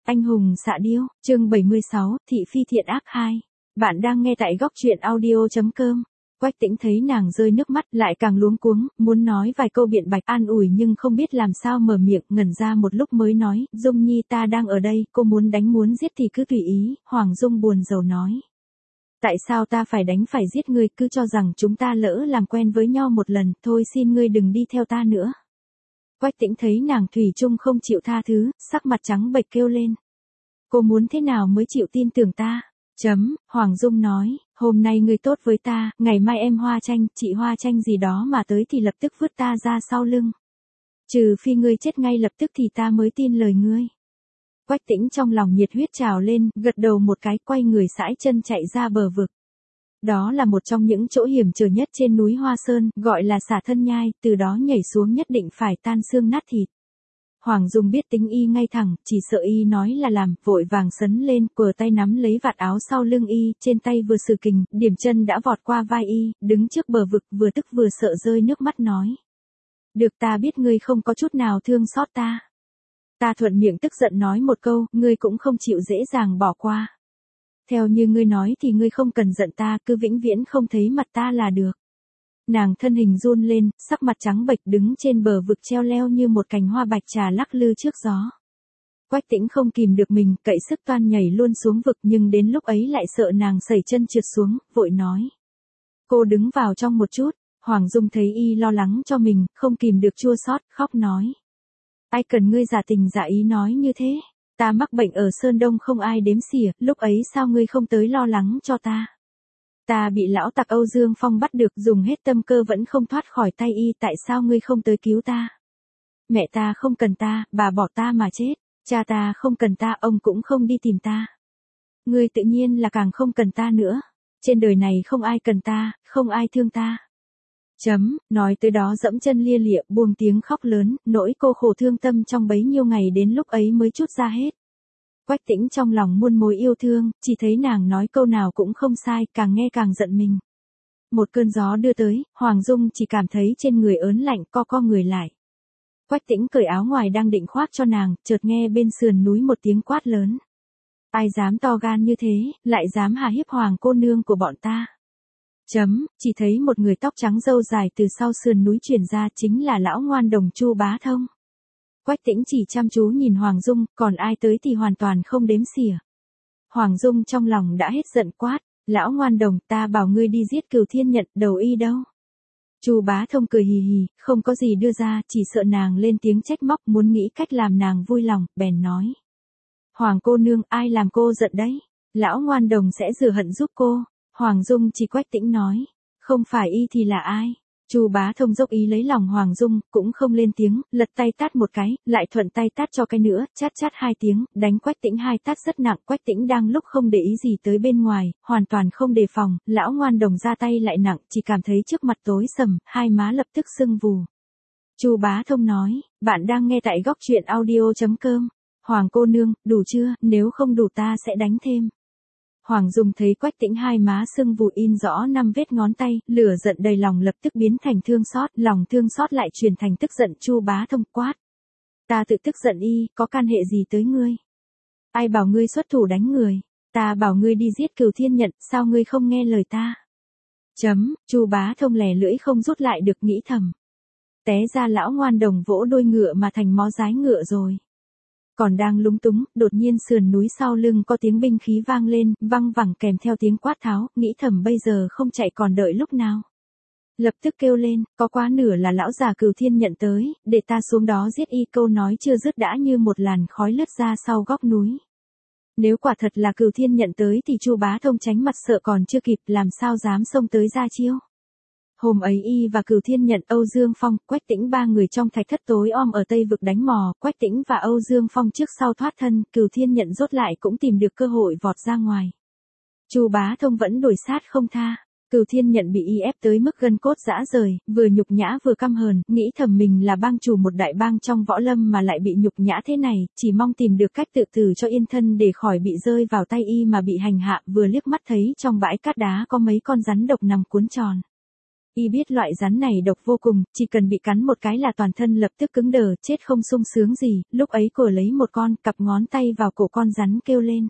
Anh hùng xạ điêu, chương 76, thị phi thiện ác 2. Bạn đang nghe tại góc truyện audio.com. Quách Tĩnh thấy nàng rơi nước mắt lại càng luống cuống, muốn nói vài câu biện bạch an ủi nhưng không biết làm sao mở miệng, ngẩn ra một lúc mới nói, Dung Nhi ta đang ở đây, cô muốn đánh muốn giết thì cứ tùy ý. Hoàng Dung buồn rầu nói. Tại sao ta phải đánh phải giết ngươi, cứ cho rằng chúng ta lỡ làm quen với nhau một lần, thôi xin ngươi đừng đi theo ta nữa. Quách Tĩnh thấy nàng thủy chung không chịu tha thứ, sắc mặt trắng bệch kêu lên. Cô muốn thế nào mới chịu tin tưởng ta? Hoàng Dung nói, hôm nay ngươi tốt với ta, ngày mai em Hoa Tranh, chị Hoa Tranh gì đó mà tới thì lập tức vứt ta ra sau lưng. Trừ phi ngươi chết ngay lập tức thì ta mới tin lời ngươi. Quách Tĩnh trong lòng nhiệt huyết trào lên, gật đầu một cái, quay người sải chân chạy ra bờ vực. Đó là một trong những chỗ hiểm trở nhất trên núi Hoa Sơn, gọi là xả thân nhai, từ đó nhảy xuống nhất định phải tan xương nát thịt. Hoàng Dung biết tính y ngay thẳng, chỉ sợ y nói là làm, vội vàng sấn lên, quờ tay nắm lấy vạt áo sau lưng y, trên tay vừa sử kình, điểm chân đã vọt qua vai y, đứng trước bờ vực vừa tức vừa sợ rơi nước mắt nói. Được, ta biết ngươi không có chút nào thương xót ta. Ta thuận miệng tức giận nói một câu, ngươi cũng không chịu dễ dàng bỏ qua. Theo như ngươi nói thì ngươi không cần giận ta, cứ vĩnh viễn không thấy mặt ta là được. Nàng thân hình run lên, sắc mặt trắng bệch đứng trên bờ vực treo leo như một cành hoa bạch trà lắc lư trước gió. Quách Tĩnh không kìm được mình, cậy sức toan nhảy luôn xuống vực nhưng đến lúc ấy lại sợ nàng sẩy chân trượt xuống, vội nói. Cô đứng vào trong một chút. Hoàng Dung thấy y lo lắng cho mình, không kìm được chua xót, khóc nói. Ai cần ngươi giả tình giả ý nói như thế? Ta mắc bệnh ở Sơn Đông không ai đếm xỉa, lúc ấy sao ngươi không tới lo lắng cho ta? Ta bị lão tặc Âu Dương Phong bắt được, dùng hết tâm cơ vẫn không thoát khỏi tay y, tại sao ngươi không tới cứu ta? Mẹ ta không cần ta, bà bỏ ta mà chết, cha ta không cần ta, ông cũng không đi tìm ta. Ngươi tự nhiên là càng không cần ta nữa. Trên đời này không ai cần ta, không ai thương ta. Nói tới đó dẫm chân lia lịa, buông tiếng khóc lớn, nỗi cô khổ thương tâm trong bấy nhiêu ngày đến lúc ấy mới trút ra hết. Quách Tĩnh trong lòng muôn mối yêu thương, chỉ thấy nàng nói câu nào cũng không sai, càng nghe càng giận mình. Một cơn gió đưa tới, Hoàng Dung chỉ cảm thấy trên người ớn lạnh, co người lại. Quách Tĩnh cởi áo ngoài đang định khoác cho nàng, chợt nghe bên sườn núi một tiếng quát lớn. Ai dám to gan như thế, lại dám hà hiếp Hoàng cô nương của bọn ta. Chỉ thấy một người tóc trắng râu dài từ sau sườn núi truyền ra, chính là lão ngoan đồng Chu Bá Thông. Quách Tĩnh chỉ chăm chú nhìn Hoàng Dung, còn ai tới thì hoàn toàn không đếm xỉa. Hoàng Dung trong lòng đã hết giận quát, lão ngoan đồng, ta bảo ngươi đi giết Cửu Thiên Nhận, đầu y đâu? Chu Bá Thông cười hì hì, không có gì đưa ra, chỉ sợ nàng lên tiếng trách móc, muốn nghĩ cách làm nàng vui lòng, bèn nói. Hoàng cô nương, ai làm cô giận đấy? Lão ngoan đồng sẽ rửa hận giúp cô. Hoàng Dung chỉ Quách Tĩnh nói, không phải y thì là ai? Chu Bá Thông dốc ý lấy lòng Hoàng Dung, cũng không lên tiếng, lật tay tát một cái, lại thuận tay tát cho cái nữa, chát chát 2 tiếng, đánh Quách Tĩnh 2 tát rất nặng. Quách Tĩnh đang lúc không để ý gì tới bên ngoài, hoàn toàn không đề phòng, lão ngoan đồng ra tay lại nặng, chỉ cảm thấy trước mặt tối sầm, hai má lập tức sưng vù. Chu Bá Thông nói, bạn đang nghe tại góc truyện audio.com. Hoàng cô nương, đủ chưa, nếu không đủ ta sẽ đánh thêm. Hoàng Dung thấy Quách Tĩnh hai má sưng vù in rõ 5 vết ngón tay, lửa giận đầy lòng lập tức biến thành thương xót, lòng thương xót lại truyền thành tức giận. Chu Bá Thông quát. Ta tự tức giận y, có can hệ gì tới ngươi? Ai bảo ngươi xuất thủ đánh người? Ta bảo ngươi đi giết Cửu Thiên Nhận, sao ngươi không nghe lời ta? Chu Bá Thông lè lưỡi không rút lại được, nghĩ thầm. Té ra lão ngoan đồng vỗ đôi ngựa mà thành mó dái ngựa rồi. Còn đang lúng túng, đột nhiên sườn núi sau lưng có tiếng binh khí vang lên, văng vẳng kèm theo tiếng quát tháo, nghĩ thầm bây giờ không chạy còn đợi lúc nào. Lập tức kêu lên, có quá nửa là lão già Cửu Thiên Nhận tới, để ta xuống đó giết y. Câu nói chưa dứt đã như một làn khói lướt ra sau góc núi. Nếu quả thật là Cửu Thiên Nhận tới thì Chu Bá Thông tránh mặt sợ còn chưa kịp, làm sao dám xông tới ra chiêu. Hôm ấy y và Cửu Thiên Nhận, Âu Dương Phong, Quách Tĩnh ba người trong thạch thất tối om ở Tây vực đánh mò, Quách Tĩnh và Âu Dương Phong trước sau thoát thân, Cửu Thiên Nhận rốt lại cũng tìm được cơ hội vọt ra ngoài. Chu Bá Thông vẫn đuổi sát không tha, Cửu Thiên Nhận bị y ép tới mức gân cốt rã rời, vừa nhục nhã vừa căm hờn, nghĩ thầm mình là bang chủ một đại bang trong võ lâm mà lại bị nhục nhã thế này, chỉ mong tìm được cách tự tử cho yên thân để khỏi bị rơi vào tay y mà bị hành hạ. Vừa liếc mắt thấy trong bãi cát đá có mấy con rắn độc nằm cuốn tròn. Y biết loại rắn này độc vô cùng, chỉ cần bị cắn một cái là toàn thân lập tức cứng đờ, chết không sung sướng gì, lúc ấy cô lấy một con, cặp ngón tay vào cổ con rắn kêu lên.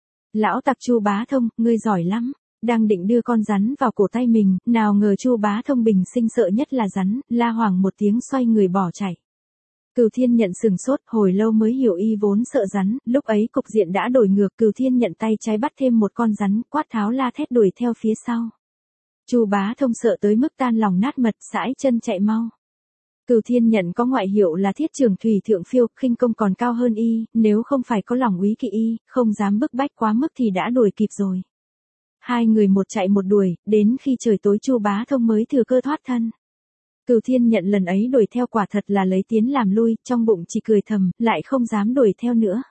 Lão tặc Chu Bá Thông, ngươi giỏi lắm. Đang định đưa con rắn vào cổ tay mình, nào ngờ Chu Bá Thông bình sinh sợ nhất là rắn, la hoảng một tiếng xoay người bỏ chạy. Cửu Thiên Nhận sừng sốt, hồi lâu mới hiểu y vốn sợ rắn, lúc ấy cục diện đã đổi ngược, Cửu Thiên Nhận tay trái bắt thêm một con rắn, quát tháo la thét đuổi theo phía sau. Chu Bá Thông sợ tới mức tan lòng nát mật, sải chân chạy mau. Cửu Thiên Nhận có ngoại hiệu là Thiết Trường Thủy Thượng Phiêu, khinh công còn cao hơn y, nếu không phải có lòng úy kỵ y, không dám bức bách quá mức thì đã đuổi kịp rồi. Hai người một chạy một đuổi, đến khi trời tối Chu Bá Thông mới thừa cơ thoát thân. Cửu Thiên Nhận lần ấy đuổi theo quả thật là lấy tiến làm lui, trong bụng chỉ cười thầm, lại không dám đuổi theo nữa.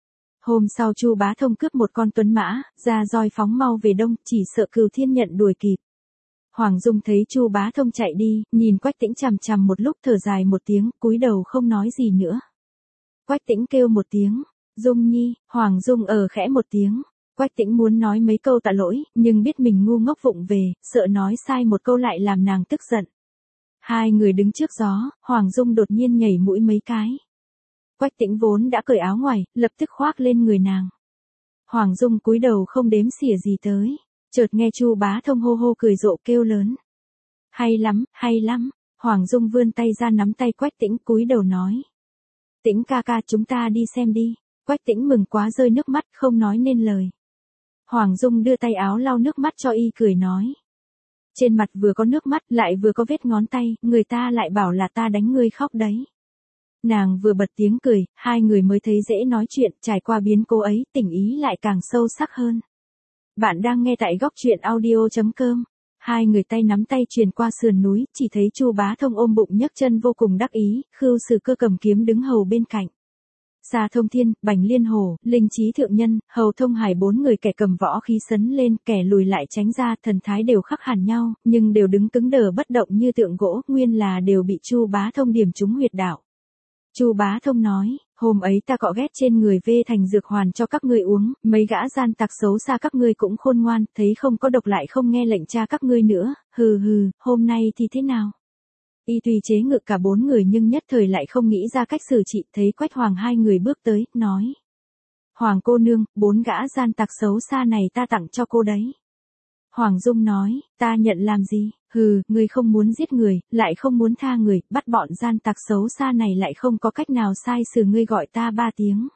Hôm sau Chu Bá Thông cướp một con tuấn mã, ra roi phóng mau về đông, chỉ sợ Cửu Thiên Nhận đuổi kịp. Hoàng Dung thấy Chu Bá Thông chạy đi, nhìn Quách Tĩnh chằm chằm một lúc thở dài một tiếng, cúi đầu không nói gì nữa. Quách Tĩnh kêu một tiếng, Dung Nhi, Hoàng Dung khẽ một tiếng. Quách Tĩnh muốn nói mấy câu tạ lỗi, nhưng biết mình ngu ngốc vụng về, sợ nói sai một câu lại làm nàng tức giận. Hai người đứng trước gió, Hoàng Dung đột nhiên nhảy mũi mấy cái. Quách Tĩnh vốn đã cởi áo ngoài, lập tức khoác lên người nàng. Hoàng Dung cúi đầu không đếm xỉa gì tới, chợt nghe Chu Bá Thông hô hô cười rộ kêu lớn. Hay lắm, hay lắm. Hoàng Dung vươn tay ra nắm tay Quách Tĩnh cúi đầu nói. Tĩnh ca ca chúng ta đi xem đi. Quách Tĩnh mừng quá rơi nước mắt không nói nên lời. Hoàng Dung đưa tay áo lau nước mắt cho y cười nói. Trên mặt vừa có nước mắt lại vừa có vết ngón tay, người ta lại bảo là ta đánh ngươi khóc đấy. Nàng vừa bật tiếng cười, hai người mới thấy dễ nói chuyện, trải qua biến cố ấy, tình ý lại càng sâu sắc hơn. Bạn đang nghe tại góc truyện audio.com. Hai người tay nắm tay truyền qua sườn núi, chỉ thấy Chu Bá Thông ôm bụng nhấc chân vô cùng đắc ý, Khưu Sử Cơ cầm kiếm đứng hầu bên cạnh. Xa Thông Thiên, Bành Liên Hổ, Linh Chí Thượng Nhân, Hầu Thông Hải bốn người kẻ cầm võ khí sấn lên, kẻ lùi lại tránh ra, thần thái đều khác hẳn nhau, nhưng đều đứng cứng đờ bất động như tượng gỗ, nguyên là đều bị Chu Bá Thông điểm trúng huyệt đạo. Chu Bá Thông nói, hôm ấy ta cọ ghét trên người vê thành dược hoàn cho các ngươi uống, mấy gã gian tặc xấu xa các ngươi cũng khôn ngoan, thấy không có độc lại không nghe lệnh cha các ngươi nữa, hừ hừ, hôm nay thì thế nào? Y tùy chế ngự cả bốn người nhưng nhất thời lại không nghĩ ra cách xử trị, thấy Quách Hoàng hai người bước tới, nói. Hoàng cô nương, bốn gã gian tặc xấu xa này ta tặng cho cô đấy. Hoàng Dung nói, ta nhận làm gì, hừ, ngươi không muốn giết người, lại không muốn tha người, bắt bọn gian tặc xấu xa này lại không có cách nào sai xử ngươi gọi ta ba tiếng.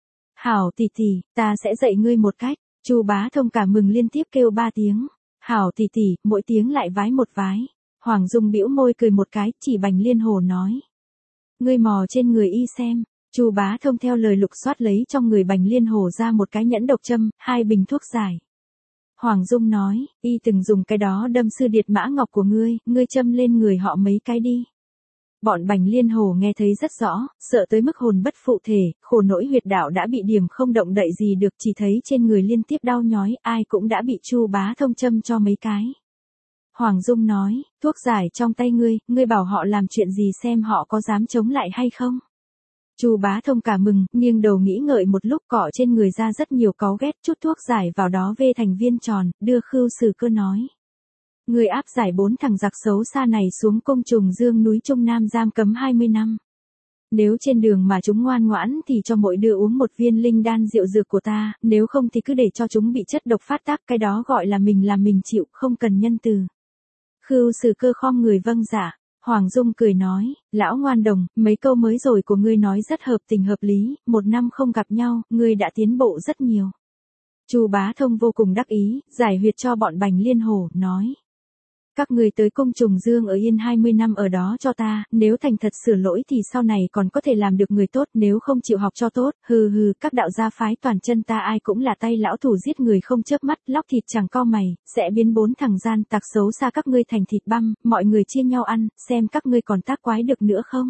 Hảo tỷ tỷ, ta sẽ dạy ngươi một cách, Chu Bá Thông cả mừng liên tiếp kêu ba tiếng. Hảo tỷ tỷ, mỗi tiếng lại vái một vái. Hoàng Dung bĩu môi cười một cái, chỉ Bành Liên Hổ nói. Ngươi mò trên người y xem. Chu Bá Thông theo lời lục soát lấy trong người Bành Liên Hổ ra một cái nhẫn độc châm, 2 bình thuốc giải. Hoàng Dung nói, y từng dùng cái đó đâm sư điệt mã ngọc của ngươi châm lên người họ mấy cái đi. Bọn Bành Liên Hổ nghe thấy rất rõ, sợ tới mức hồn bất phụ thể, khổ nỗi huyệt đạo đã bị điểm không động đậy gì được, chỉ thấy trên người liên tiếp đau nhói, ai cũng đã bị Chu Bá Thông châm cho mấy cái. Hoàng Dung nói, thuốc giải trong tay ngươi bảo họ làm chuyện gì xem họ có dám chống lại hay không. Chu Bá Thông cả mừng, nghiêng đầu nghĩ ngợi một lúc cọ trên người ra rất nhiều cáu ghét, chút thuốc giải vào đó vê thành viên tròn, đưa Khưu Sử Cơ nói. Người áp giải 4 thằng giặc xấu xa này xuống Cung Trùng Dương núi Trung Nam giam cấm 20 năm. Nếu trên đường mà chúng ngoan ngoãn thì cho mỗi đứa uống một viên linh đan rượu dược của ta, nếu không thì cứ để cho chúng bị chất độc phát tác, cái đó gọi là mình chịu, không cần nhân từ. Khưu Sử Cơ khom người vâng dạ. Hoàng Dung cười nói, lão ngoan đồng, mấy câu mới rồi của ngươi nói rất hợp tình hợp lý, 1 năm không gặp nhau, ngươi đã tiến bộ rất nhiều. Chu Bá Thông vô cùng đắc ý, giải huyệt cho bọn Bành Liên Hổ, nói. Các ngươi tới Cung Trùng Dương ở yên 20 năm ở đó cho ta, nếu thành thật sửa lỗi thì sau này còn có thể làm được người tốt, nếu không chịu học cho tốt, hừ hừ, các đạo gia phái toàn chân ta ai cũng là tay lão thủ giết người không chớp mắt, lóc thịt chẳng co mày, sẽ biến 4 thằng gian tặc xấu xa các ngươi thành thịt băm, mọi người chia nhau ăn, xem các ngươi còn tác quái được nữa không.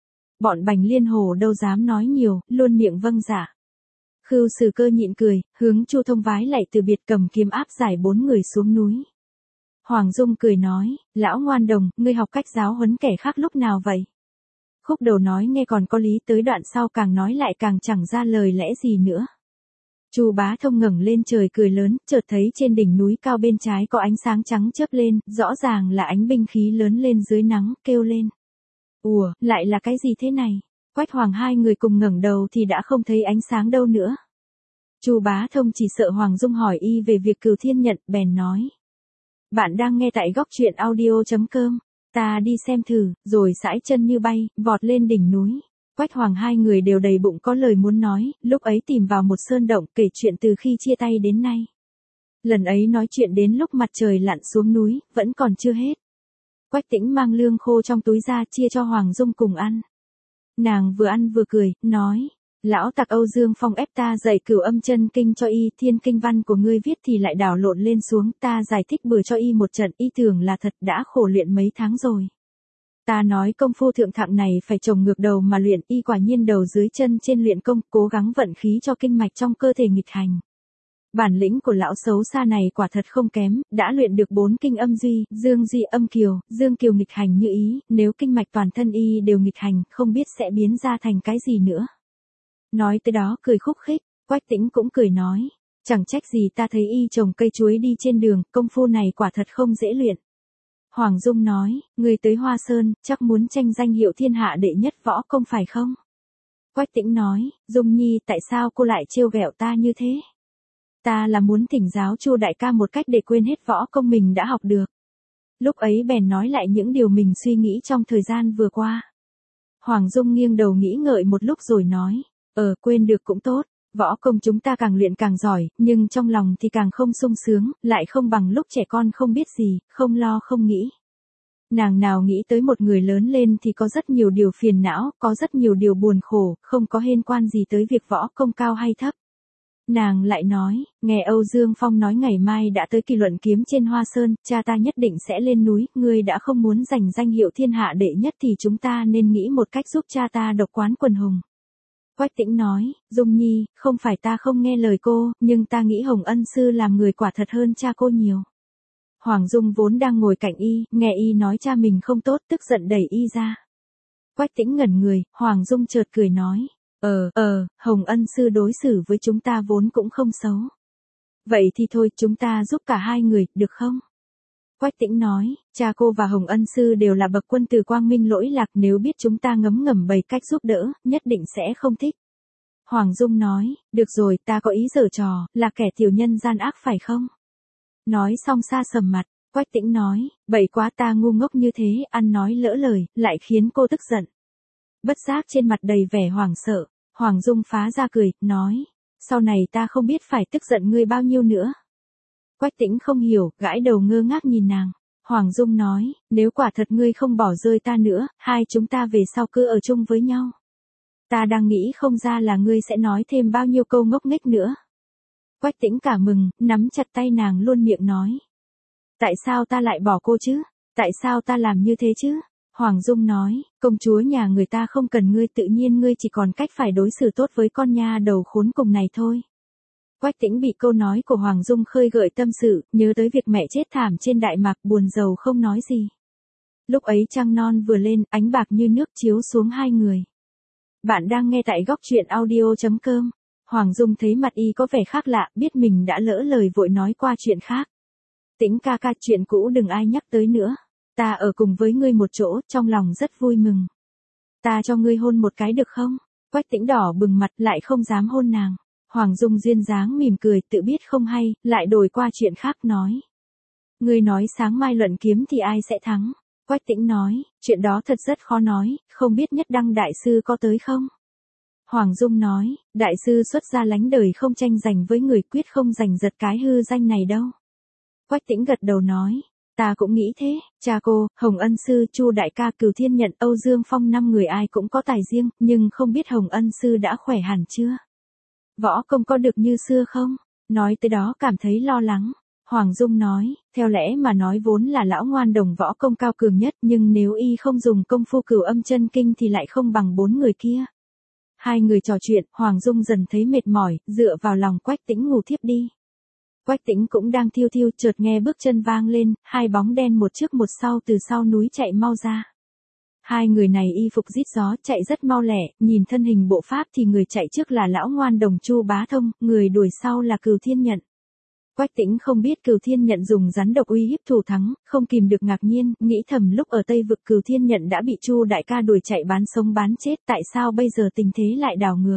Bọn Bành Liên Hổ đâu dám nói nhiều, luôn miệng vâng dạ. Khưu Sử Cơ nhịn cười, hướng Chu Thông vái lạy từ biệt cầm kiếm áp giải 4 người xuống núi. Hoàng Dung cười nói, lão ngoan đồng, ngươi học cách giáo huấn kẻ khác lúc nào vậy? Khúc đầu nói nghe còn có lý, tới đoạn sau càng nói lại càng chẳng ra lời lẽ gì nữa. Chu Bá Thông ngẩng lên trời cười lớn, chợt thấy trên đỉnh núi cao bên trái có ánh sáng trắng chớp lên, rõ ràng là ánh binh khí lớn lên dưới nắng, kêu lên. Ủa, lại là cái gì thế này? Quách Hoàng hai người cùng ngẩng đầu thì đã không thấy ánh sáng đâu nữa. Chu Bá Thông chỉ sợ Hoàng Dung hỏi y về việc Cửu Thiên Nhận, bèn nói. Bạn đang nghe tại góc truyện audio.com, ta đi xem thử, rồi sải chân như bay, vọt lên đỉnh núi. Quách Hoàng hai người đều đầy bụng có lời muốn nói, lúc ấy tìm vào một sơn động kể chuyện từ khi chia tay đến nay. Lần ấy nói chuyện đến lúc mặt trời lặn xuống núi, vẫn còn chưa hết. Quách Tĩnh mang lương khô trong túi ra chia cho Hoàng Dung cùng ăn. Nàng vừa ăn vừa cười, nói, lão tặc Âu Dương Phong ép ta dạy Cửu Âm Chân Kinh cho y, thiên kinh văn của ngươi viết thì lại đảo lộn lên xuống, ta giải thích bừa cho y một trận, y tưởng là thật, đã khổ luyện mấy tháng rồi. Ta nói công phu thượng thặng này phải trồng ngược đầu mà luyện, y quả nhiên đầu dưới chân trên luyện công, cố gắng vận khí cho kinh mạch trong cơ thể nghịch hành. Bản lĩnh của lão xấu xa này quả thật không kém, đã luyện được 4 kinh âm duy, dương duy âm kiều, dương kiều nghịch hành như ý, nếu kinh mạch toàn thân y đều nghịch hành, không biết sẽ biến ra thành cái gì nữa. Nói tới đó cười khúc khích, Quách Tĩnh cũng cười nói, chẳng trách gì ta thấy y trồng cây chuối đi trên đường, công phu này quả thật không dễ luyện. Hoàng Dung nói, người tới Hoa Sơn, chắc muốn tranh danh hiệu thiên hạ đệ nhất võ công phải không? Quách Tĩnh nói, Dung Nhi tại sao cô lại trêu ghẹo ta như thế? Ta là muốn thỉnh giáo Chu đại ca một cách để quên hết võ công mình đã học được. Lúc ấy bèn nói lại những điều mình suy nghĩ trong thời gian vừa qua. Hoàng Dung nghiêng đầu nghĩ ngợi một lúc rồi nói, quên được cũng tốt, võ công chúng ta càng luyện càng giỏi, nhưng trong lòng thì càng không sung sướng, lại không bằng lúc trẻ con không biết gì, không lo không nghĩ. Nàng nào nghĩ tới một người lớn lên thì có rất nhiều điều phiền não, có rất nhiều điều buồn khổ, không có liên quan gì tới việc võ công cao hay thấp. Nàng lại nói, nghe Âu Dương Phong nói ngày mai đã tới kỳ luận kiếm trên Hoa Sơn, cha ta nhất định sẽ lên núi, ngươi đã không muốn giành danh hiệu thiên hạ đệ nhất thì chúng ta nên nghĩ một cách giúp cha ta độc quán quần hùng. Quách Tĩnh nói, Dung Nhi, không phải ta không nghe lời cô, nhưng ta nghĩ Hồng Ân Sư làm người quả thật hơn cha cô nhiều. Hoàng Dung vốn đang ngồi cạnh y, nghe y nói cha mình không tốt, tức giận đẩy y ra. Quách Tĩnh ngẩn người, Hoàng Dung chợt cười nói, Hồng Ân Sư đối xử với chúng ta vốn cũng không xấu. Vậy thì thôi, chúng ta giúp cả hai người, được không? Quách Tĩnh nói, cha cô và Hồng Ân Sư đều là bậc quân tử quang minh lỗi lạc, nếu biết chúng ta ngấm ngầm bày cách giúp đỡ, nhất định sẽ không thích. Hoàng Dung nói, được rồi, ta có ý giở trò, là kẻ tiểu nhân gian ác phải không? Nói xong xa sầm mặt, Quách Tĩnh nói, bậy quá, ta ngu ngốc như thế, ăn nói lỡ lời, lại khiến cô tức giận. Bất giác trên mặt đầy vẻ hoảng sợ, Hoàng Dung phá ra cười, nói, sau này ta không biết phải tức giận ngươi bao nhiêu nữa. Quách Tĩnh không hiểu, gãi đầu ngơ ngác nhìn nàng. Hoàng Dung nói, nếu quả thật ngươi không bỏ rơi ta nữa, hai chúng ta về sau cứ ở chung với nhau. Ta đang nghĩ không ra là ngươi sẽ nói thêm bao nhiêu câu ngốc nghếch nữa. Quách Tĩnh cả mừng, nắm chặt tay nàng luôn miệng nói. Tại sao ta lại bỏ cô chứ? Tại sao ta làm như thế chứ? Hoàng Dung nói, công chúa nhà người ta không cần ngươi, tự nhiên ngươi chỉ còn cách phải đối xử tốt với con nha đầu khốn cùng này thôi. Quách Tĩnh bị câu nói của Hoàng Dung khơi gợi tâm sự, nhớ tới việc mẹ chết thảm trên Đại Mạc, buồn rầu không nói gì. Lúc ấy trăng non vừa lên, ánh bạc như nước chiếu xuống hai người. Bạn đang nghe tại góc truyện audio.com. Hoàng Dung thấy mặt y có vẻ khác lạ, biết mình đã lỡ lời vội nói qua chuyện khác. Tĩnh ca ca, chuyện cũ đừng ai nhắc tới nữa. Ta ở cùng với ngươi một chỗ, trong lòng rất vui mừng. Ta cho ngươi hôn một cái được không? Quách Tĩnh đỏ bừng mặt, lại không dám hôn nàng. Hoàng Dung duyên dáng mỉm cười, tự biết không hay, lại đổi qua chuyện khác nói. Ngươi nói sáng mai luận kiếm thì ai sẽ thắng? Quách Tĩnh nói, chuyện đó thật rất khó nói, không biết Nhất Đăng đại sư có tới không? Hoàng Dung nói, đại sư xuất gia lánh đời không tranh giành với người, quyết không giành giật cái hư danh này đâu. Quách Tĩnh gật đầu nói, ta cũng nghĩ thế, cha cô, Hồng Ân Sư, Chu đại ca, Cửu Thiên Nhận, Âu Dương Phong 5 người ai cũng có tài riêng, nhưng không biết Hồng Ân Sư đã khỏe hẳn chưa? Võ công có được như xưa không? Nói tới đó cảm thấy lo lắng. Hoàng Dung nói, theo lẽ mà nói vốn là lão ngoan đồng võ công cao cường nhất, nhưng nếu y không dùng công phu Cửu Âm Chân Kinh thì lại không bằng 4 người kia. Hai người trò chuyện, Hoàng Dung dần thấy mệt mỏi, dựa vào lòng Quách Tĩnh ngủ thiếp đi. Quách Tĩnh cũng đang thiêu thiêu, chợt nghe bước chân vang lên, hai bóng đen một trước một sau từ sau núi chạy mau ra. Hai người này y phục rít gió chạy rất mau lẹ, nhìn thân hình bộ pháp thì người chạy trước là lão ngoan đồng Chu Bá Thông, người đuổi sau là Cửu Thiên Nhận. Quách Tĩnh không biết Cửu Thiên Nhận dùng rắn độc uy hiếp thủ thắng, không kìm được ngạc nhiên, nghĩ thầm lúc ở Tây Vực Cửu Thiên Nhận đã bị Chu đại ca đuổi chạy bán sống bán chết, tại sao bây giờ tình thế lại đảo ngược.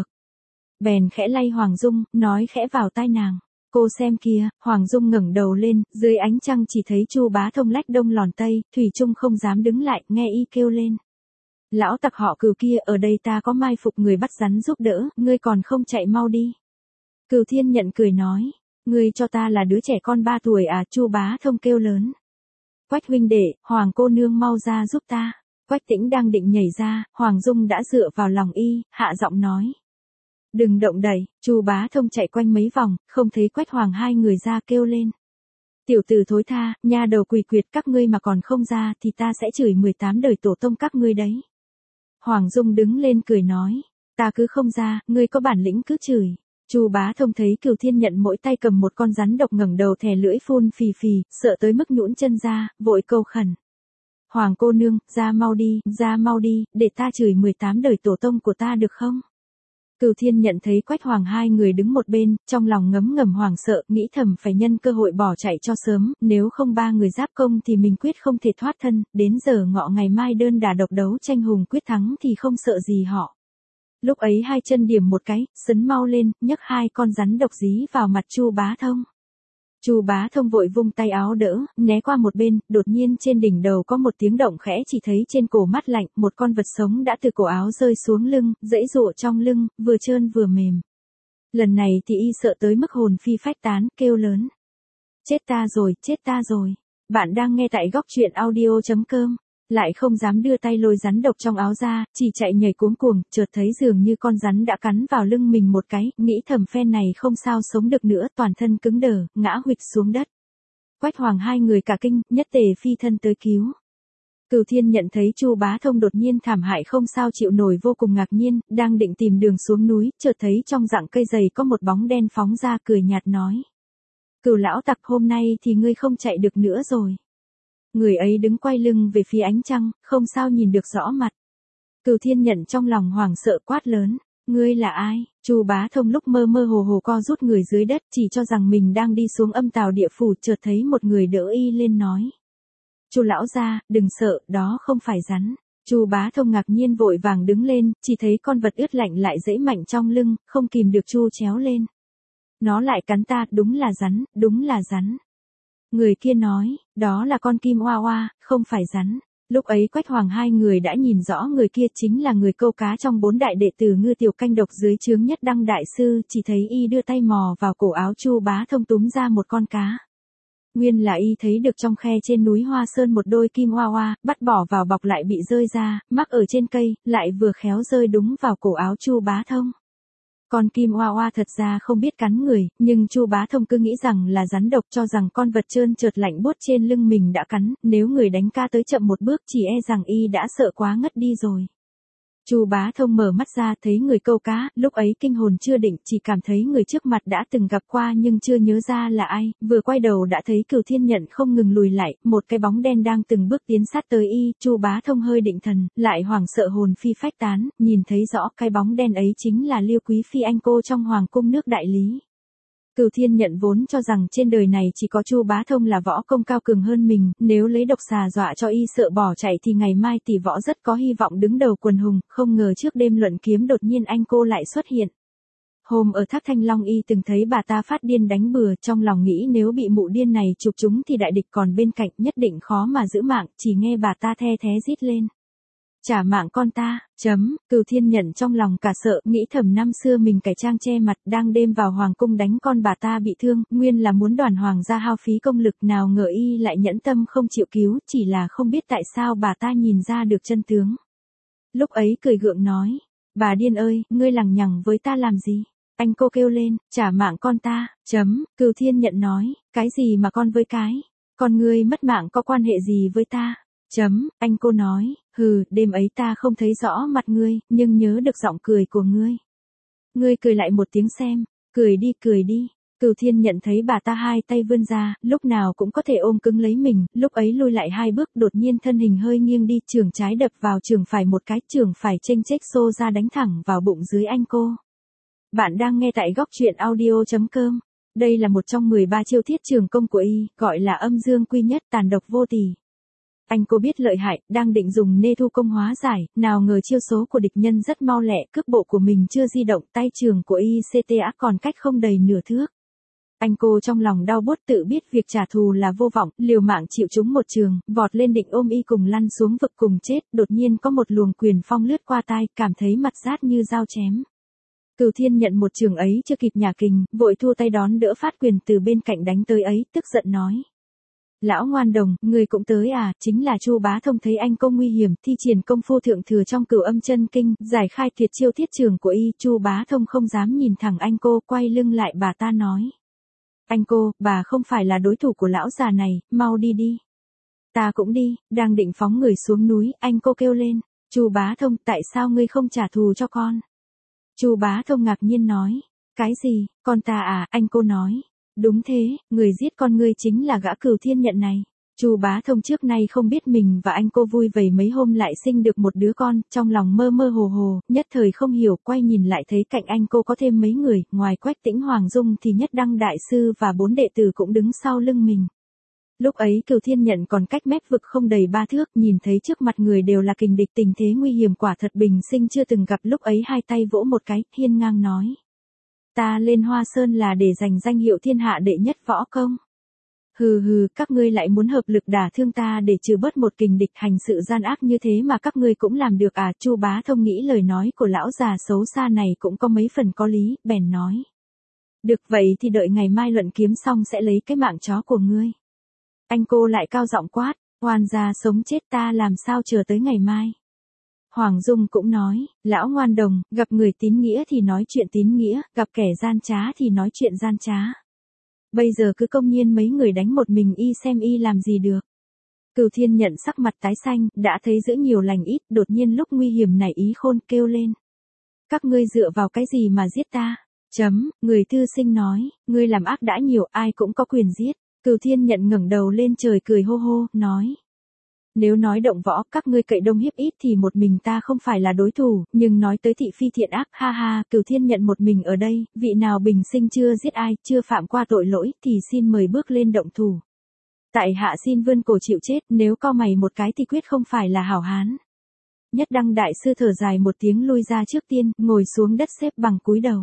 Bèn khẽ lay Hoàng Dung, nói khẽ vào tai nàng. Cô xem kìa, Hoàng Dung ngẩng đầu lên, dưới ánh trăng chỉ thấy Chu Bá Thông lách đông lòn tây, thủy chung không dám đứng lại, nghe y kêu lên. Lão tặc họ Cửu kia, ở đây ta có mai phục người bắt rắn giúp đỡ, ngươi còn không chạy mau đi. Cửu Thiên Nhận cười nói, ngươi cho ta là đứa trẻ con 3 tuổi à? Chu Bá Thông kêu lớn. Quách huynh đệ, Hoàng cô nương mau ra giúp ta. Quách Tĩnh đang định nhảy ra, Hoàng Dung đã dựa vào lòng y, hạ giọng nói. Đừng động đậy. Chu Bá Thông chạy quanh mấy vòng, không thấy Quách Hoàng hai người ra, kêu lên. Tiểu tử thối tha, nha đầu quỷ quyệt, các ngươi mà còn không ra thì ta sẽ chửi 18 đời tổ tông các ngươi đấy. Hoàng Dung đứng lên cười nói, ta cứ không ra, ngươi có bản lĩnh cứ chửi. Chu Bá Thông thấy Cửu Thiên Nhận mỗi tay cầm một con rắn độc ngẩng đầu thè lưỡi phun phì phì, sợ tới mức nhũn chân ra, vội câu khẩn. Hoàng cô nương, ra mau đi, để ta chửi 18 đời tổ tông của ta được không? Cửu Thiên Nhận thấy Quách Hoàng hai người đứng một bên, trong lòng ngấm ngầm hoảng sợ, nghĩ thầm phải nhân cơ hội bỏ chạy cho sớm, nếu không ba người giáp công thì mình quyết không thể thoát thân, đến giờ ngọ ngày mai đơn đả độc đấu tranh hùng quyết thắng thì không sợ gì họ. Lúc ấy hai chân điểm một cái, sấn mau lên, nhấc hai con rắn độc dí vào mặt Chu Bá Thông. Chu Bá Thông vội vung tay áo đỡ, né qua một bên, đột nhiên trên đỉnh đầu có một tiếng động khẽ, chỉ thấy trên cổ mát lạnh, một con vật sống đã từ cổ áo rơi xuống lưng, giãy giụa trong lưng, vừa trơn vừa mềm. Lần này thì y sợ tới mức hồn phi phách tán, kêu lớn. Chết ta rồi. Bạn đang nghe tại góc truyện audio.com. Lại không dám đưa tay lôi rắn độc trong áo ra, chỉ chạy nhảy cuống cuồng, chợt thấy dường như con rắn đã cắn vào lưng mình một cái, nghĩ thầm phen này không sao sống được nữa, toàn thân cứng đờ, ngã huỵch xuống đất. Quách Hoàng hai người cả kinh, nhất tề phi thân tới cứu. Cửu Thiên Nhận thấy Chu Bá Thông đột nhiên thảm hại không sao chịu nổi, vô cùng ngạc nhiên, đang định tìm đường xuống núi, chợt thấy trong rặng cây dày có một bóng đen phóng ra, cười nhạt nói. Cửu lão tặc, hôm nay thì ngươi không chạy được nữa rồi. Người ấy đứng quay lưng về phía ánh trăng, không sao nhìn được rõ mặt. Cửu Thiên Nhận trong lòng hoảng sợ quát lớn, ngươi là ai? Chu Bá Thông lúc mơ mơ hồ hồ co rút người dưới đất, chỉ cho rằng mình đang đi xuống âm tào địa phủ, chợt thấy một người đỡ y lên nói. Chu lão gia, đừng sợ, đó không phải rắn. Chu Bá Thông ngạc nhiên vội vàng đứng lên, chỉ thấy con vật ướt lạnh lại giãy mạnh trong lưng, không kìm được chu chéo lên. Nó lại cắn ta, đúng là rắn. Người kia nói, đó là con kim oa oa, không phải rắn. Lúc ấy Quách Hoàng hai người đã nhìn rõ người kia chính là người câu cá trong 4 đại đệ tử Ngư Tiểu Canh Độc dưới trướng Nhất Đăng đại sư, chỉ thấy y đưa tay mò vào cổ áo Chu Bá Thông túm ra một con cá. Nguyên là y thấy được trong khe trên núi Hoa Sơn một đôi kim oa oa, bắt bỏ vào bọc lại bị rơi ra, mắc ở trên cây, lại vừa khéo rơi đúng vào cổ áo Chu Bá Thông. Con kim oa oa thật ra không biết cắn người, nhưng Chu Bá Thông cứ nghĩ rằng là rắn độc, cho rằng con vật trơn trượt lạnh buốt trên lưng mình đã cắn, nếu người đánh ca tới chậm một bước chỉ e rằng y đã sợ quá ngất đi rồi. Chu Bá Thông mở mắt ra thấy người câu cá, lúc ấy kinh hồn chưa định, chỉ cảm thấy người trước mặt đã từng gặp qua nhưng chưa nhớ ra là ai, vừa quay đầu đã thấy Cửu Thiên Nhận không ngừng lùi lại, một cái bóng đen đang từng bước tiến sát tới y, Chu Bá Thông hơi định thần, lại hoảng sợ hồn phi phách tán, nhìn thấy rõ cái bóng đen ấy chính là Liêu Quý Phi anh cô trong hoàng cung nước Đại Lý. Cửu Thiên Nhận vốn cho rằng trên đời này chỉ có Chu Bá Thông là võ công cao cường hơn mình, nếu lấy độc xà dọa cho y sợ bỏ chạy thì ngày mai tỷ võ rất có hy vọng đứng đầu quần hùng, không ngờ trước đêm luận kiếm đột nhiên anh cô lại xuất hiện. Hôm ở Thác Thanh Long y từng thấy bà ta phát điên đánh bừa, trong lòng nghĩ nếu bị mụ điên này chụp chúng thì đại địch còn bên cạnh nhất định khó mà giữ mạng, chỉ nghe bà ta the thé rít lên. Trả mạng con ta, Cửu Thiên Nhận trong lòng cả sợ, nghĩ thầm năm xưa mình cải trang che mặt, đang đêm vào hoàng cung đánh con bà ta bị thương, nguyên là muốn đoàn hoàng gia hao phí công lực, nào ngờ y lại nhẫn tâm không chịu cứu, chỉ là không biết tại sao bà ta nhìn ra được chân tướng. Lúc ấy cười gượng nói, bà điên ơi, ngươi lằng nhằng với ta làm gì? Anh cô kêu lên, trả mạng con ta, Cửu Thiên Nhận nói, cái gì mà con với cái? Con ngươi mất mạng có quan hệ gì với ta? Anh cô nói, đêm ấy ta không thấy rõ mặt ngươi, nhưng nhớ được giọng cười của ngươi. Ngươi cười lại một tiếng xem, cười đi. Cửu Thiên Nhận thấy bà ta hai tay vươn ra, lúc nào cũng có thể ôm cứng lấy mình, lúc ấy lùi lại hai bước, đột nhiên thân hình hơi nghiêng đi, chưởng trái đập vào chưởng phải một cái, chưởng phải chênh chếch xô ra đánh thẳng vào bụng dưới anh cô. Bạn đang nghe tại góc truyện audio.com. Đây là một trong 13 chiêu thiết trường công của y, gọi là âm dương quy nhất, tàn độc vô tỷ. Anh cô biết lợi hại, đang định dùng nê thu công hóa giải, nào ngờ chiêu số của địch nhân rất mau lẹ, cước bộ của mình chưa di động, tay trường của y CTA còn cách không đầy nửa thước. Anh cô trong lòng đau buốt, tự biết việc trả thù là vô vọng, liều mạng chịu trúng một trường, vọt lên định ôm y cùng lăn xuống vực cùng chết, đột nhiên có một luồng quyền phong lướt qua tai, cảm thấy mặt rát như dao chém. Cửu Thiên Nhận một trường ấy chưa kịp nhả kình, vội thua tay đón đỡ phát quyền từ bên cạnh đánh tới ấy, tức giận nói. Lão ngoan đồng, người cũng tới à, chính là Chu Bá Thông thấy anh công nguy hiểm, thi triển công phu thượng thừa trong Cửu Âm Chân Kinh, giải khai tuyệt chiêu thiết trường của y, Chu Bá Thông không dám nhìn thẳng anh cô, quay lưng lại bà ta nói. Anh cô, bà không phải là đối thủ của lão già này, mau đi đi. Ta cũng đi, đang định phóng người xuống núi, anh cô kêu lên. Chu Bá Thông, tại sao ngươi không trả thù cho con? Chu Bá Thông ngạc nhiên nói. Cái gì, con ta à, anh cô nói. Đúng thế, người giết con ngươi chính là gã Cửu Thiên Nhận này. Chu Bá Thông trước nay không biết mình và anh cô vui vầy mấy hôm lại sinh được một đứa con, trong lòng mơ mơ hồ hồ, nhất thời không hiểu, quay nhìn lại thấy cạnh anh cô có thêm mấy người, ngoài Quách Tĩnh Hoàng Dung thì Nhất Đăng Đại Sư và 4 đệ tử cũng đứng sau lưng mình. Lúc ấy Cửu Thiên Nhận còn cách mép vực không đầy 3 thước, nhìn thấy trước mặt người đều là kình địch, tình thế nguy hiểm quả thật bình sinh chưa từng gặp, lúc ấy hai tay vỗ một cái, hiên ngang nói. Ta lên Hoa Sơn là để giành danh hiệu thiên hạ đệ nhất võ công. Hừ hừ, các ngươi lại muốn hợp lực đả thương ta để trừ bớt một kình địch, hành sự gian ác như thế mà các ngươi cũng làm được à? Chu Bá Thông nghĩ lời nói của lão già xấu xa này cũng có mấy phần có lý, bèn nói. Được vậy thì đợi ngày mai luận kiếm xong sẽ lấy cái mạng chó của ngươi. Anh cô lại cao giọng quát, oan gia sống chết ta làm sao chờ tới ngày mai. Hoàng Dung cũng nói, lão ngoan đồng, gặp người tín nghĩa thì nói chuyện tín nghĩa, gặp kẻ gian trá thì nói chuyện gian trá. Bây giờ cứ công nhiên mấy người đánh một mình y xem y làm gì được. Cửu Thiên Nhận sắc mặt tái xanh, đã thấy giữ nhiều lành ít, đột nhiên lúc nguy hiểm nảy ý khôn kêu lên. Các ngươi dựa vào cái gì mà giết ta? Người thư sinh nói, ngươi làm ác đã nhiều, ai cũng có quyền giết. Cửu Thiên Nhận ngẩng đầu lên trời cười hô hô, nói. Nếu nói động võ, các ngươi cậy đông hiếp ít thì một mình ta không phải là đối thủ, nhưng nói tới thị phi thiện ác, ha ha, Cửu Thiên Nhận một mình ở đây, vị nào bình sinh chưa giết ai, chưa phạm qua tội lỗi, thì xin mời bước lên động thủ. Tại hạ xin vươn cổ chịu chết, nếu co mày một cái thì quyết không phải là hảo hán. Nhất Đăng Đại Sư thở dài một tiếng lui ra trước tiên, ngồi xuống đất xếp bằng cúi đầu.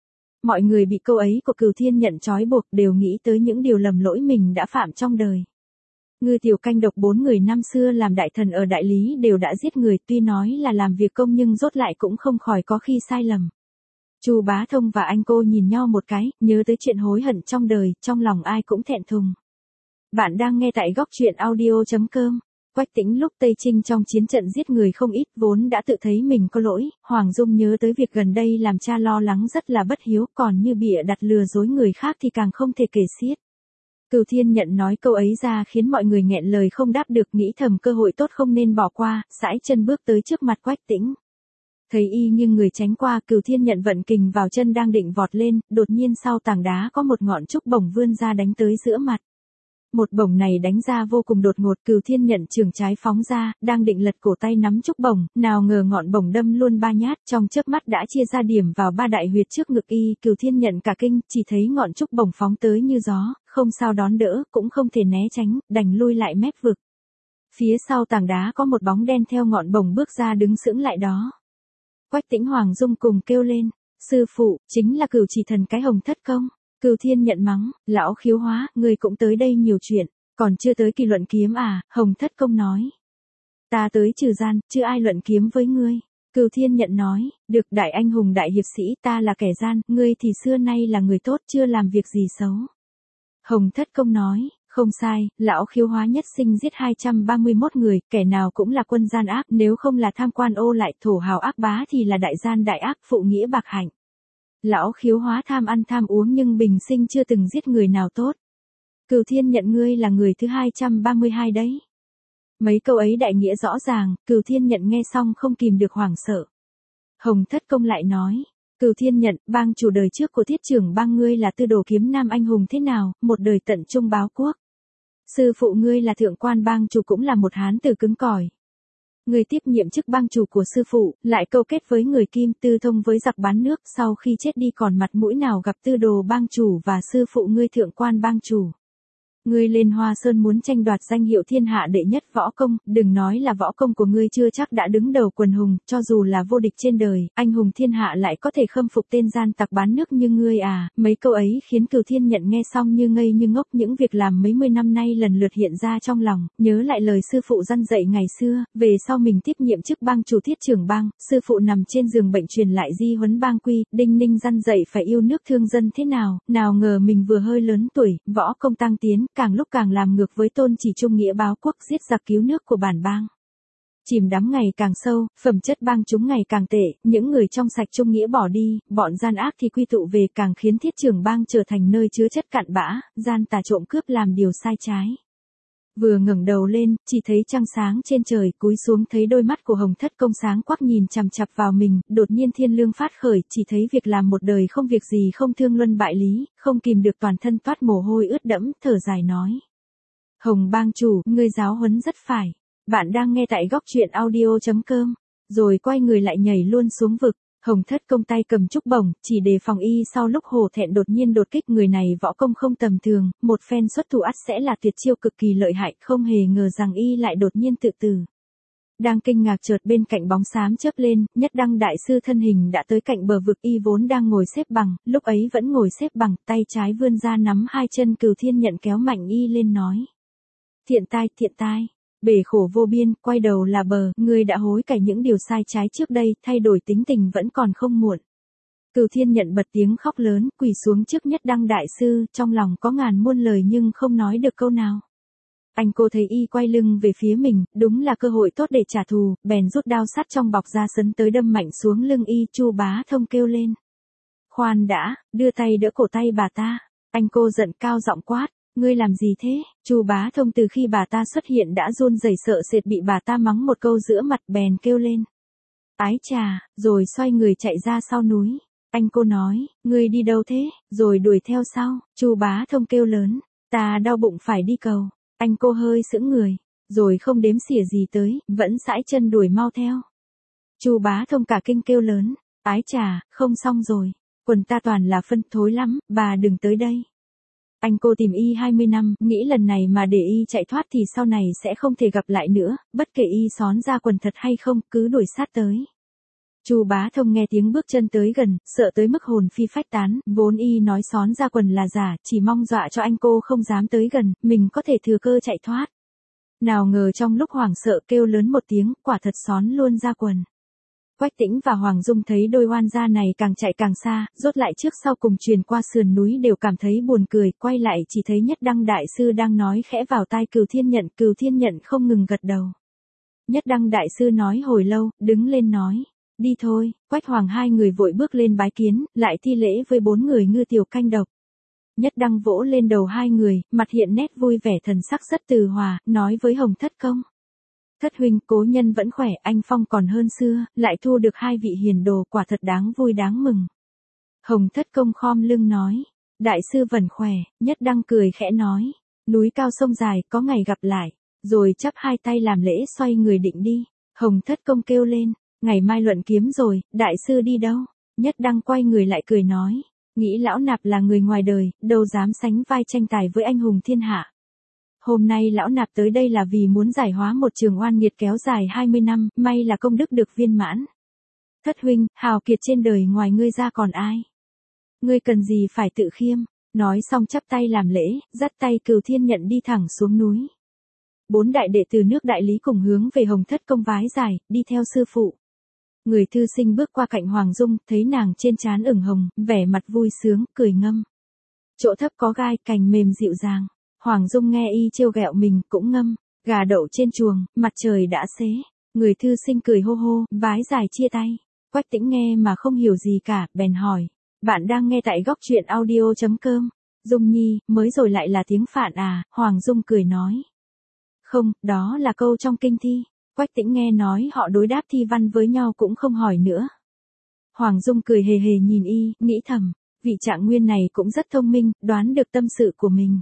Mọi người bị câu ấy của Cửu Thiên Nhận trói buộc đều nghĩ tới những điều lầm lỗi mình đã phạm trong đời. Ngư Tiểu Canh độc 4 người năm xưa làm đại thần ở Đại Lý đều đã giết người, tuy nói là làm việc công nhưng rốt lại cũng không khỏi có khi sai lầm. Chu Bá Thông và anh cô nhìn nhau một cái, nhớ tới chuyện hối hận trong đời, trong lòng ai cũng thẹn thùng. Bạn đang nghe tại góc truyện audio.com. Quách Tĩnh lúc Tây Trinh trong chiến trận giết người không ít, vốn đã tự thấy mình có lỗi, Hoàng Dung nhớ tới việc gần đây làm cha lo lắng rất là bất hiếu, còn như bịa đặt lừa dối người khác thì càng không thể kể xiết. Cửu Thiên Nhận nói câu ấy ra khiến mọi người nghẹn lời không đáp được, nghĩ thầm cơ hội tốt không nên bỏ qua, sải chân bước tới trước mặt Quách Tĩnh. Thấy y nghiêng người tránh qua, Cửu Thiên Nhận vận kình vào chân đang định vọt lên, đột nhiên sau tảng đá có một ngọn trúc bổng vươn ra đánh tới giữa mặt. Một bổng này đánh ra vô cùng đột ngột, Cửu Thiên Nhận trường trái phóng ra, đang định lật cổ tay nắm trúc bổng, nào ngờ ngọn bổng đâm luôn 3 nhát, trong chớp mắt đã chia ra điểm vào 3 đại huyệt trước ngực y, Cửu Thiên Nhận cả kinh, chỉ thấy ngọn trúc bổng phóng tới như gió, không sao đón đỡ, cũng không thể né tránh, đành lui lại mép vực. Phía sau tảng đá có một bóng đen theo ngọn bổng bước ra đứng sững lại đó. Quách Tĩnh Hoàng Dung cùng kêu lên, sư phụ, chính là Cửu Chỉ Thần cái Hồng Thất Công. Cửu Thiên Nhận mắng, lão khiếu hóa, ngươi cũng tới đây nhiều chuyện, còn chưa tới kỳ luận kiếm à? Hồng Thất Công nói. Ta tới trừ gian, chưa ai luận kiếm với ngươi. Cửu Thiên Nhận nói, được đại anh hùng đại hiệp sĩ, ta là kẻ gian, ngươi thì xưa nay là người tốt, chưa làm việc gì xấu. Hồng Thất Công nói, không sai, lão khiếu hóa nhất sinh giết 231 người, kẻ nào cũng là quân gian ác, nếu không là tham quan ô lại thổ hào ác bá thì là đại gian đại ác, phụ nghĩa bạc hạnh. Lão khiếu hóa tham ăn tham uống nhưng bình sinh chưa từng giết người nào tốt. Cửu Thiên Nhận ngươi là người thứ 232 đấy. Mấy câu ấy đại nghĩa rõ ràng, Cửu Thiên Nhận nghe xong không kìm được hoảng sợ. Hồng Thất Công lại nói, Cửu Thiên Nhận, bang chủ đời trước của Thiết Trưởng bang ngươi là Tư Đồ Kiếm Nam anh hùng thế nào, một đời tận trung báo quốc. Sư phụ ngươi là thượng quan bang chủ cũng là một hán tử cứng cỏi. Người tiếp nhiệm chức bang chủ của sư phụ, lại câu kết với người Kim tư thông với giặc bán nước, sau khi chết đi còn mặt mũi nào gặp Tư Đồ bang chủ và sư phụ ngươi thượng quan bang chủ. Ngươi lên Hoa Sơn muốn tranh đoạt danh hiệu thiên hạ đệ nhất võ công, đừng nói là võ công của ngươi chưa chắc đã đứng đầu quần hùng, cho dù là vô địch trên đời, anh hùng thiên hạ lại có thể khâm phục tên gian tặc bán nước như ngươi à, mấy câu ấy khiến Cửu Thiên Nhận nghe xong như ngây như ngốc, những việc làm mấy mươi năm nay lần lượt hiện ra trong lòng, nhớ lại lời sư phụ răn dạy ngày xưa, về sau mình tiếp nhiệm chức bang chủ Thiết Trưởng bang, sư phụ nằm trên giường bệnh truyền lại di huấn bang quy, đinh ninh răn dạy phải yêu nước thương dân thế nào, nào ngờ mình vừa hơi lớn tuổi, võ công tăng tiến, càng lúc càng làm ngược với tôn chỉ trung nghĩa báo quốc giết giặc cứu nước của bản bang. Chìm đắm ngày càng sâu, phẩm chất bang chúng ngày càng tệ, những người trong sạch trung nghĩa bỏ đi, bọn gian ác thì quy tụ về càng khiến Thiết Trưởng bang trở thành nơi chứa chất cặn bã, gian tà trộm cướp làm điều sai trái. Vừa ngẩng đầu lên, chỉ thấy trăng sáng trên trời, cúi xuống thấy đôi mắt của Hồng Thất Công sáng quắc nhìn chằm chằm vào mình, đột nhiên thiên lương phát khởi, chỉ thấy việc làm một đời không việc gì không thương luân bại lý, không kìm được toàn thân toát mồ hôi ướt đẫm, thở dài nói. Hồng bang chủ, ngươi giáo huấn rất phải. Bạn đang nghe tại góc truyện audio.com, rồi quay người lại nhảy luôn xuống vực. Hồng Thất Công tay cầm trúc bổng, chỉ đề phòng y sau lúc hổ thẹn đột nhiên đột kích, người này võ công không tầm thường, một phen xuất thủ ắt sẽ là tuyệt chiêu cực kỳ lợi hại, không hề ngờ rằng y lại đột nhiên tự tử. Đang kinh ngạc chợt bên cạnh bóng xám chớp lên, Nhất Đăng đại sư thân hình đã tới cạnh bờ vực, y vốn đang ngồi xếp bằng, lúc ấy vẫn ngồi xếp bằng, tay trái vươn ra nắm hai chân. Cửu Thiên Nhận kéo mạnh y lên nói. Thiện tai. Bể khổ vô biên, quay đầu là bờ, ngươi đã hối cải những điều sai trái trước đây, thay đổi tính tình vẫn còn không muộn. Cửu Thiên Nhận bật tiếng khóc lớn, quỳ xuống trước Nhất Đăng đại sư, trong lòng có ngàn muôn lời nhưng không nói được câu nào. Anh cô thấy y quay lưng về phía mình, đúng là cơ hội tốt để trả thù, bèn rút đao sắt trong bọc ra sấn tới đâm mạnh xuống lưng y. Chu Bá Thông kêu lên. Khoan đã, đưa tay đỡ cổ tay bà ta. Anh cô giận cao giọng quát. Ngươi làm gì thế? Chu Bá Thông từ khi bà ta xuất hiện đã run rẩy sợ sệt, bị bà ta mắng một câu giữa mặt bèn kêu lên. Ái chà, rồi xoay người chạy ra sau núi. Anh cô nói, ngươi đi đâu thế? Rồi đuổi theo sau. Chu Bá Thông kêu lớn, ta đau bụng phải đi cầu. Anh cô hơi sững người, rồi không đếm xỉa gì tới, vẫn sải chân đuổi mau theo. Chu Bá Thông cả kinh kêu lớn, ái chà, không xong rồi. Quần ta toàn là phân, thối lắm, bà đừng tới đây. Anh cô tìm y 20 năm, nghĩ lần này mà để y chạy thoát thì sau này sẽ không thể gặp lại nữa, bất kể y xón ra quần thật hay không, cứ đuổi sát tới. Chu Bá Thông nghe tiếng bước chân tới gần, sợ tới mức hồn phi phách tán, vốn y nói xón ra quần là giả, chỉ mong dọa cho anh cô không dám tới gần, mình có thể thừa cơ chạy thoát. Nào ngờ trong lúc hoảng sợ kêu lớn một tiếng, quả thật xón luôn ra quần. Quách Tĩnh và Hoàng Dung thấy đôi oan gia này càng chạy càng xa, rốt lại trước sau cùng truyền qua sườn núi đều cảm thấy buồn cười, quay lại chỉ thấy Nhất Đăng đại sư đang nói khẽ vào tai Cửu Thiên Nhận không ngừng gật đầu. Nhất Đăng đại sư nói hồi lâu, đứng lên nói, đi thôi. Quách Hoàng hai người vội bước lên bái kiến, lại thi lễ với 4 người ngư tiểu canh độc. Nhất Đăng vỗ lên đầu hai người, mặt hiện nét vui vẻ, thần sắc rất từ hòa, nói với Hồng Thất Công. Thất huynh, cố nhân vẫn khỏe, anh phong còn hơn xưa, lại thu được 2 vị hiền đồ, quả thật đáng vui đáng mừng. Hồng Thất Công khom lưng nói, đại sư vẫn khỏe. Nhất Đăng cười khẽ nói, núi cao sông dài, có ngày gặp lại, rồi chắp hai tay làm lễ xoay người định đi. Hồng Thất Công kêu lên, ngày mai luận kiếm rồi, đại sư đi đâu? Nhất Đăng quay người lại cười nói, nghĩ lão nạp là người ngoài đời, đâu dám sánh vai tranh tài với anh hùng thiên hạ. Hôm nay lão nạp tới đây là vì muốn giải hóa một trường oan nghiệt kéo dài 20 năm, may là công đức được viên mãn. Thất huynh, hào kiệt trên đời ngoài ngươi ra còn ai? Ngươi cần gì phải tự khiêm? Nói xong chắp tay làm lễ, dắt tay Cửu Thiên Nhận đi thẳng xuống núi. 4 đại đệ từ nước Đại Lý cùng hướng về Hồng Thất Công vái dài, đi theo sư phụ. Người thư sinh bước qua cạnh Hoàng Dung, thấy nàng trên trán ửng hồng, vẻ mặt vui sướng, cười ngâm. Chỗ thấp có gai, cành mềm dịu dàng. Hoàng Dung nghe y trêu ghẹo mình, cũng ngâm, gà đậu trên chuồng, mặt trời đã xế. Người thư sinh cười hô hô, vái dài chia tay. Quách Tĩnh nghe mà không hiểu gì cả, bèn hỏi. Bạn đang nghe tại góc truyện audio.com. Dung Nhi, mới rồi lại là tiếng Phạn à? Hoàng Dung cười nói. Không, đó là câu trong kinh thi. Quách Tĩnh nghe nói họ đối đáp thi văn với nhau cũng không hỏi nữa. Hoàng Dung cười hề hề nhìn y, nghĩ thầm, vị Trạng Nguyên này cũng rất thông minh, đoán được tâm sự của mình.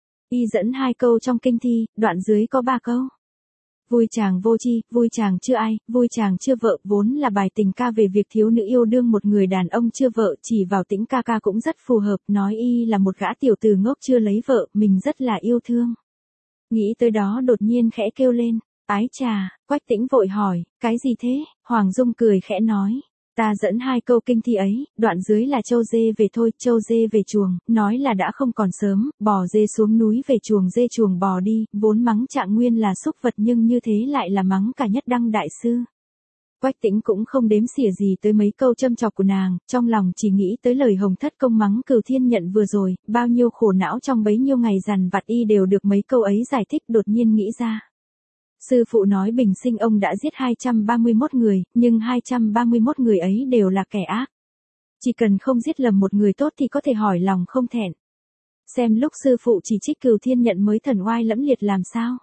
Y dẫn 2 câu trong kinh thi, đoạn dưới có 3 câu. Vui chàng vô chi, vui chàng chưa ai, vui chàng chưa vợ, vốn là bài tình ca về việc thiếu nữ yêu đương một người đàn ông chưa vợ, chỉ vào Tĩnh ca ca cũng rất phù hợp, nói y là một gã tiểu tử ngốc chưa lấy vợ, mình rất là yêu thương. Nghĩ tới đó đột nhiên khẽ kêu lên, ái chà, Quách Tĩnh vội hỏi, cái gì thế? Hoàng Dung cười khẽ nói, ta dẫn 2 câu kinh thi ấy, đoạn dưới là châu dê về thôi, châu dê về chuồng, nói là đã không còn sớm, bò dê xuống núi về chuồng dê chuồng bò đi, vốn mắng Trạng Nguyên là súc vật nhưng như thế lại là mắng cả Nhất Đăng đại sư. Quách Tĩnh cũng không đếm xỉa gì tới mấy câu châm chọc của nàng, trong lòng chỉ nghĩ tới lời Hồng Thất Công mắng Cửu Thiên Nhận vừa rồi, bao nhiêu khổ não trong bấy nhiêu ngày dằn vặt y đều được mấy câu ấy giải thích, đột nhiên nghĩ ra. Sư phụ nói bình sinh ông đã giết 231 người, nhưng 231 người ấy đều là kẻ ác. Chỉ cần không giết lầm một người tốt thì có thể hỏi lòng không thẹn. Xem lúc sư phụ chỉ trích Cửu Thiên Nhận mới thần oai lẫm liệt làm sao.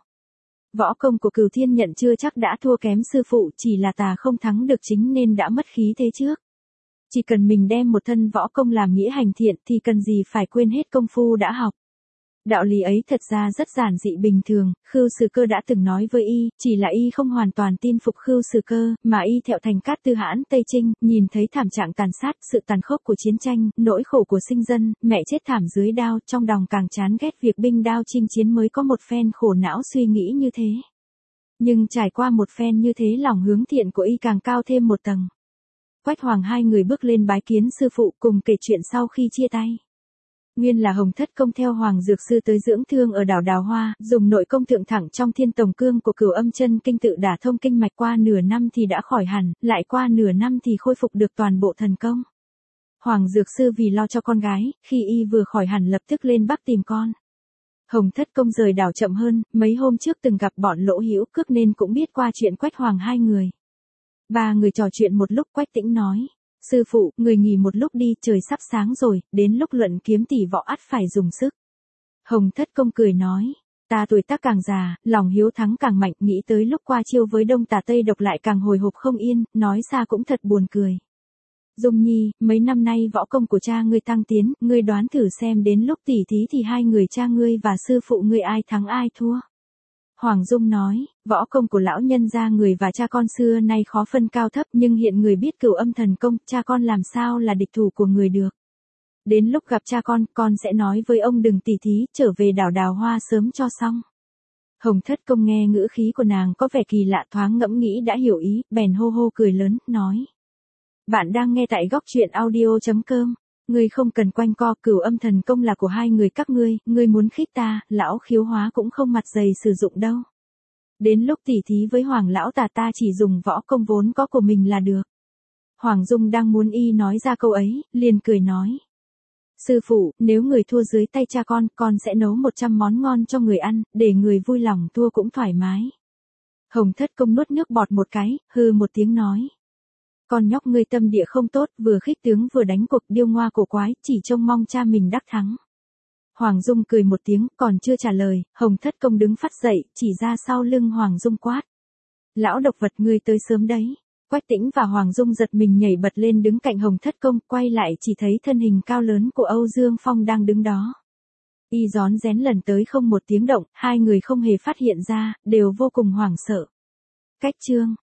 Võ công của Cửu Thiên Nhận chưa chắc đã thua kém sư phụ, chỉ là tà không thắng được chính nên đã mất khí thế trước. Chỉ cần mình đem một thân võ công làm nghĩa hành thiện thì cần gì phải quên hết công phu đã học. Đạo lý ấy thật ra rất giản dị bình thường, Khưu Sử Cơ đã từng nói với y, chỉ là y không hoàn toàn tin phục Khưu Sử Cơ, mà y theo thành Cát Tư Hãn Tây Trinh, nhìn thấy thảm trạng tàn sát, sự tàn khốc của chiến tranh, nỗi khổ của sinh dân, mẹ chết thảm dưới đao, trong lòng càng chán ghét việc binh đao chinh chiến mới có một phen khổ não suy nghĩ như thế. Nhưng trải qua một phen như thế lòng hướng thiện của y càng cao thêm một tầng. Quách Hoàng 2 người bước lên bái kiến sư phụ cùng kể chuyện sau khi chia tay. Nguyên là Hồng Thất Công theo Hoàng Dược Sư tới dưỡng thương ở đảo Đào Hoa, dùng nội công thượng thẳng trong Thiên Tổng Cương của Cửu Âm Chân Kinh tự đả thông kinh mạch, qua nửa năm thì đã khỏi hẳn, lại qua nửa năm thì khôi phục được toàn bộ thần công. Hoàng Dược Sư vì lo cho con gái, khi y vừa khỏi hẳn lập tức lên Bắc tìm con. Hồng Thất Công rời đảo chậm hơn, mấy hôm trước từng gặp bọn Lỗ Hữu Cước nên cũng biết qua chuyện Quách Hoàng 2 người. 3 người trò chuyện một lúc, Quách Tĩnh nói. Sư phụ, người nghỉ một lúc đi, trời sắp sáng rồi, đến lúc luận kiếm tỷ võ ắt phải dùng sức. Hồng Thất Công cười nói, ta tuổi tác càng già, lòng hiếu thắng càng mạnh, nghĩ tới lúc qua chiêu với Đông Tà Tây Độc lại càng hồi hộp không yên, nói xa cũng thật buồn cười. Dung Nhi, mấy năm nay võ công của cha ngươi tăng tiến, ngươi đoán thử xem đến lúc tỉ thí thì 2 người cha ngươi và sư phụ ngươi ai thắng ai thua. Hoàng Dung nói, võ công của lão nhân gia người và cha con xưa nay khó phân cao thấp, nhưng hiện người biết Cửu Âm thần công, cha con làm sao là địch thủ của người được. Đến lúc gặp cha con sẽ nói với ông đừng tỉ thí, trở về đảo Đào Hoa sớm cho xong. Hồng Thất Công nghe ngữ khí của nàng có vẻ kỳ lạ, thoáng ngẫm nghĩ đã hiểu ý, bèn hô hô cười lớn, nói. Bạn đang nghe tại góc truyện audio.com. Ngươi không cần quanh co, Cửu Âm thần công là của 2 người các ngươi muốn khích ta, lão Khiếu Hóa cũng không mặt dày sử dụng đâu. Đến lúc tỉ thí với Hoàng lão ta chỉ dùng võ công vốn có của mình là được. Hoàng Dung đang muốn y nói ra câu ấy, liền cười nói. Sư phụ, nếu người thua dưới tay cha con sẽ nấu 100 món ngon cho người ăn, để người vui lòng thua cũng thoải mái. Hồng Thất Công nuốt nước bọt một cái, hừ một tiếng nói. Con nhóc ngươi tâm địa không tốt, vừa khích tướng vừa đánh cuộc, điêu ngoa cổ quái, chỉ trông mong cha mình đắc thắng. Hoàng Dung cười một tiếng, còn chưa trả lời, Hồng Thất Công đứng phắt dậy, chỉ ra sau lưng Hoàng Dung quát. Lão độc vật, ngươi tới sớm đấy. Quách Tĩnh và Hoàng Dung giật mình nhảy bật lên đứng cạnh Hồng Thất Công, quay lại chỉ thấy thân hình cao lớn của Âu Dương Phong đang đứng đó. Y rón rén lần tới không một tiếng động, 2 người không hề phát hiện ra, đều vô cùng hoảng sợ. Cách chương